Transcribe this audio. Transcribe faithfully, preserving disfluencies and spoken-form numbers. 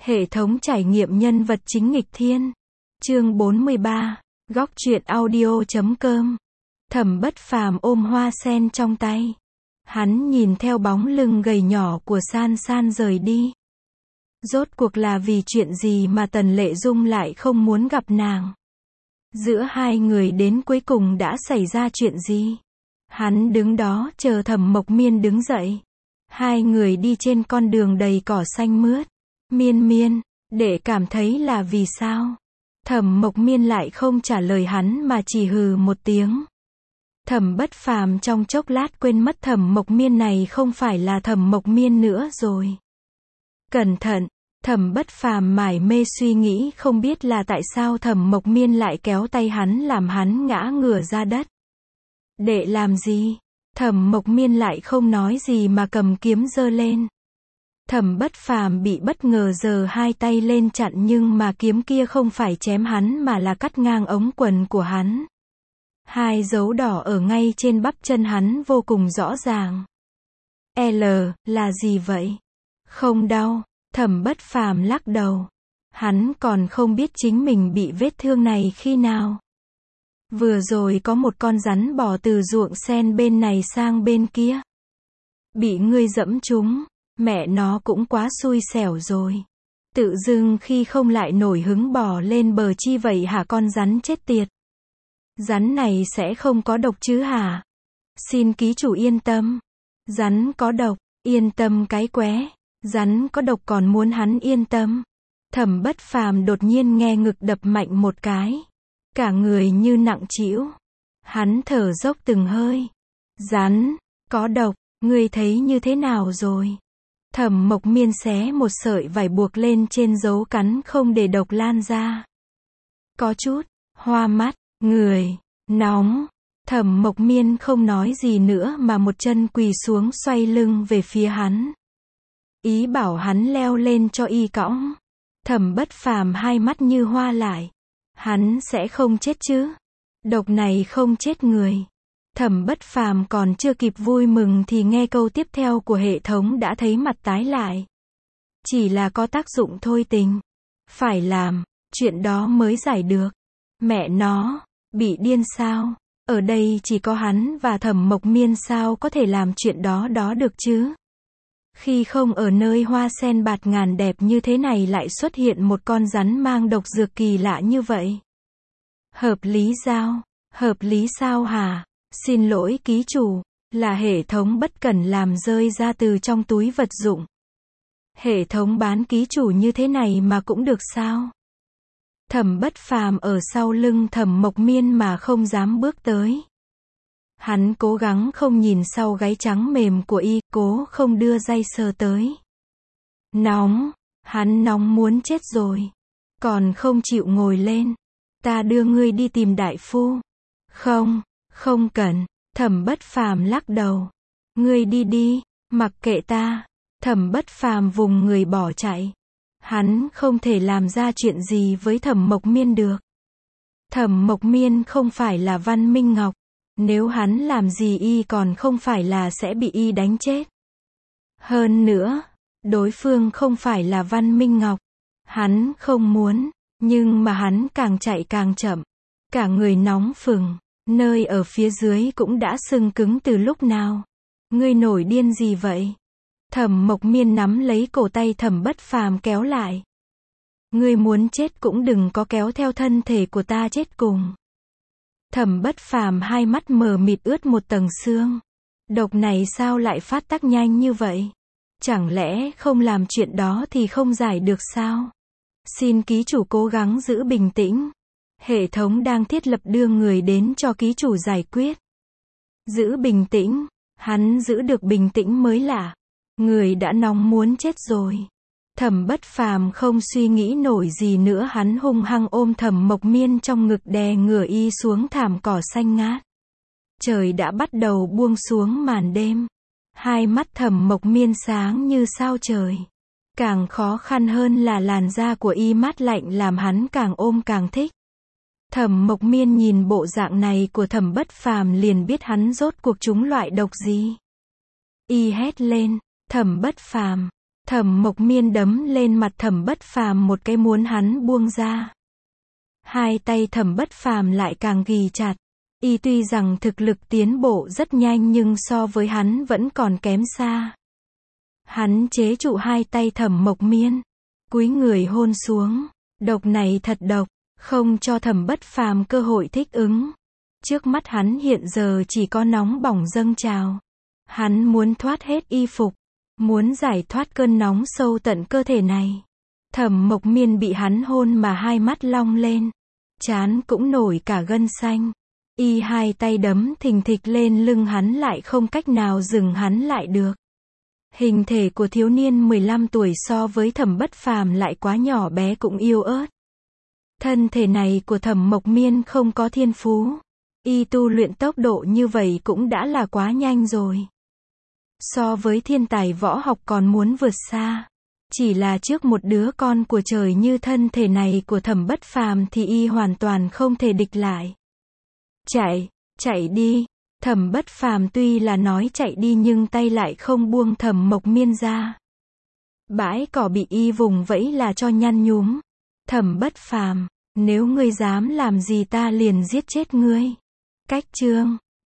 Hệ thống trải nghiệm nhân vật chính nghịch thiên. Chương bốn mươi ba, góc truyện audio chấm com. Thẩm Bất Phàm ôm hoa sen trong tay. Hắn nhìn theo bóng lưng gầy nhỏ của San San rời đi. Rốt cuộc là vì chuyện gì mà Tần Lệ Dung lại không muốn gặp nàng? Giữa hai người đến cuối cùng đã xảy ra chuyện gì? Hắn đứng đó chờ Thẩm Mộc Miên đứng dậy. Hai người đi trên con đường đầy cỏ xanh mướt. Miên miên, để cảm thấy là vì sao? Thẩm Mộc Miên lại không trả lời hắn mà chỉ hừ một tiếng. Thẩm Bất Phàm trong chốc lát quên mất Thẩm Mộc Miên này không phải là Thẩm Mộc Miên nữa rồi. Cẩn thận, Thẩm Bất Phàm mải mê suy nghĩ không biết là tại sao Thẩm Mộc Miên lại kéo tay hắn làm hắn ngã ngửa ra đất. Để làm gì? Thẩm Mộc Miên lại không nói gì mà cầm kiếm giơ lên. Thẩm Bất Phàm bị bất ngờ giơ hai tay lên chặn nhưng mà kiếm kia không phải chém hắn mà là cắt ngang ống quần của hắn. Hai dấu đỏ ở ngay trên bắp chân hắn vô cùng rõ ràng. L, là gì vậy? Không đau, Thẩm Bất Phàm lắc đầu. Hắn còn không biết chính mình bị vết thương này khi nào. Vừa rồi có một con rắn bò từ ruộng sen bên này sang bên kia. Bị ngươi dẫm trúng, mẹ nó cũng quá xui xẻo rồi. Tự dưng khi không lại nổi hứng bò lên bờ chi vậy hả con rắn chết tiệt? Rắn này sẽ không có độc chứ hả? Xin ký chủ yên tâm. Rắn có độc, yên tâm cái qué. Rắn có độc còn muốn hắn yên tâm. Thẩm Bất Phàm đột nhiên nghe ngực đập mạnh một cái. Cả người như nặng trĩu. Hắn thở dốc từng hơi. Rắn, có độc, ngươi thấy như thế nào rồi? Thẩm Mộc Miên xé một sợi vải buộc lên trên dấu cắn không để độc lan ra. Có chút, hoa mắt, người, nóng. Thẩm Mộc Miên không nói gì nữa mà một chân quỳ xuống xoay lưng về phía hắn. Ý bảo hắn leo lên cho y cõng. Thẩm Bất Phàm hai mắt như hoa lại. Hắn sẽ không chết chứ? Độc này không chết người. Thẩm Bất Phàm còn chưa kịp vui mừng thì nghe câu tiếp theo của hệ thống đã thấy mặt tái lại. Chỉ là có tác dụng thôi tình. Phải làm, chuyện đó mới giải được. Mẹ nó, bị điên sao? Ở đây chỉ có hắn và Thẩm Mộc Miên sao có thể làm chuyện đó đó được chứ? Khi không ở nơi hoa sen bạt ngàn đẹp như thế này lại xuất hiện một con rắn mang độc dược kỳ lạ như vậy. Hợp lý sao? Hợp lý sao hả? Xin lỗi ký chủ, là hệ thống bất cẩn làm rơi ra từ trong túi vật dụng. Hệ thống bán ký chủ như thế này mà cũng được sao? Thẩm Bất Phàm ở sau lưng Thẩm Mộc Miên mà không dám bước tới. Hắn cố gắng không nhìn sau gáy trắng mềm của y, cố không đưa tay sờ tới. Nóng, hắn nóng muốn chết rồi. Còn không chịu ngồi lên. Ta đưa ngươi đi tìm đại phu. Không, không cần. Thẩm Bất Phàm lắc đầu. Ngươi đi đi, mặc kệ ta. Thẩm Bất Phàm vùng người bỏ chạy. Hắn không thể làm ra chuyện gì với Thẩm Mộc Miên được. Thẩm Mộc Miên không phải là Văn Minh Ngọc. Nếu hắn làm gì y còn không phải là sẽ bị y đánh chết. Hơn nữa, đối phương không phải là Văn Minh Ngọc. Hắn không muốn, nhưng mà hắn càng chạy càng chậm. Cả người nóng phừng, nơi ở phía dưới cũng đã sưng cứng từ lúc nào. Ngươi nổi điên gì vậy? Thẩm Mộc Miên nắm lấy cổ tay Thẩm Bất Phàm kéo lại. Ngươi muốn chết cũng đừng có kéo theo thân thể của ta chết cùng. Thẩm Bất Phàm hai mắt mờ mịt ướt một tầng sương. Độc này sao lại phát tác nhanh như vậy? Chẳng lẽ không làm chuyện đó thì không giải được sao? Xin ký chủ cố gắng giữ bình tĩnh. Hệ thống đang thiết lập đưa người đến cho ký chủ giải quyết. Giữ bình tĩnh, hắn giữ được bình tĩnh mới lạ. Người đã nóng muốn chết rồi. Thẩm Bất Phàm không suy nghĩ nổi gì nữa, hắn hung hăng ôm Thẩm Mộc Miên trong ngực đè ngửa y xuống thảm cỏ xanh ngát. Trời đã bắt đầu buông xuống màn đêm. Hai mắt Thẩm Mộc Miên sáng như sao trời. Càng khó khăn hơn là làn da của y mát lạnh làm hắn càng ôm càng thích. Thẩm Mộc Miên nhìn bộ dạng này của Thẩm Bất Phàm liền biết hắn rốt cuộc trúng loại độc gì. Y hét lên, Thẩm Bất Phàm, Thẩm Mộc Miên đấm lên mặt Thẩm Bất Phàm một cái muốn hắn buông ra. Hai tay Thẩm Bất Phàm lại càng ghì chặt. Y tuy rằng thực lực tiến bộ rất nhanh nhưng so với hắn vẫn còn kém xa. Hắn chế trụ hai tay Thẩm Mộc Miên, cúi người hôn xuống. Độc này thật độc, không cho Thẩm Bất Phàm cơ hội thích ứng. Trước mắt hắn hiện giờ chỉ có nóng bỏng dâng trào. Hắn muốn thoát hết y phục, muốn giải thoát cơn nóng sâu tận cơ thể này. Thẩm Mộc Miên bị hắn hôn mà hai mắt long lên, trán cũng nổi cả gân xanh. Y hai tay đấm thình thịch lên lưng hắn lại không cách nào dừng hắn lại được. Hình thể của thiếu niên mười lăm tuổi so với Thẩm Bất Phàm lại quá nhỏ bé cũng yếu ớt. Thân thể này của Thẩm Mộc Miên không có thiên phú. Y tu luyện tốc độ như vậy cũng đã là quá nhanh rồi. So với thiên tài võ học còn muốn vượt xa. Chỉ là trước một đứa con của trời như thân thể này của Thẩm Bất Phàm thì y hoàn toàn không thể địch lại. Chạy, chạy đi. Thẩm Bất Phàm tuy là nói chạy đi nhưng tay lại không buông Thẩm Mộc Miên ra. Bãi cỏ bị y vùng vẫy là cho nhăn nhúm. Thẩm Bất Phàm, nếu ngươi dám làm gì ta liền giết chết ngươi. Cách chương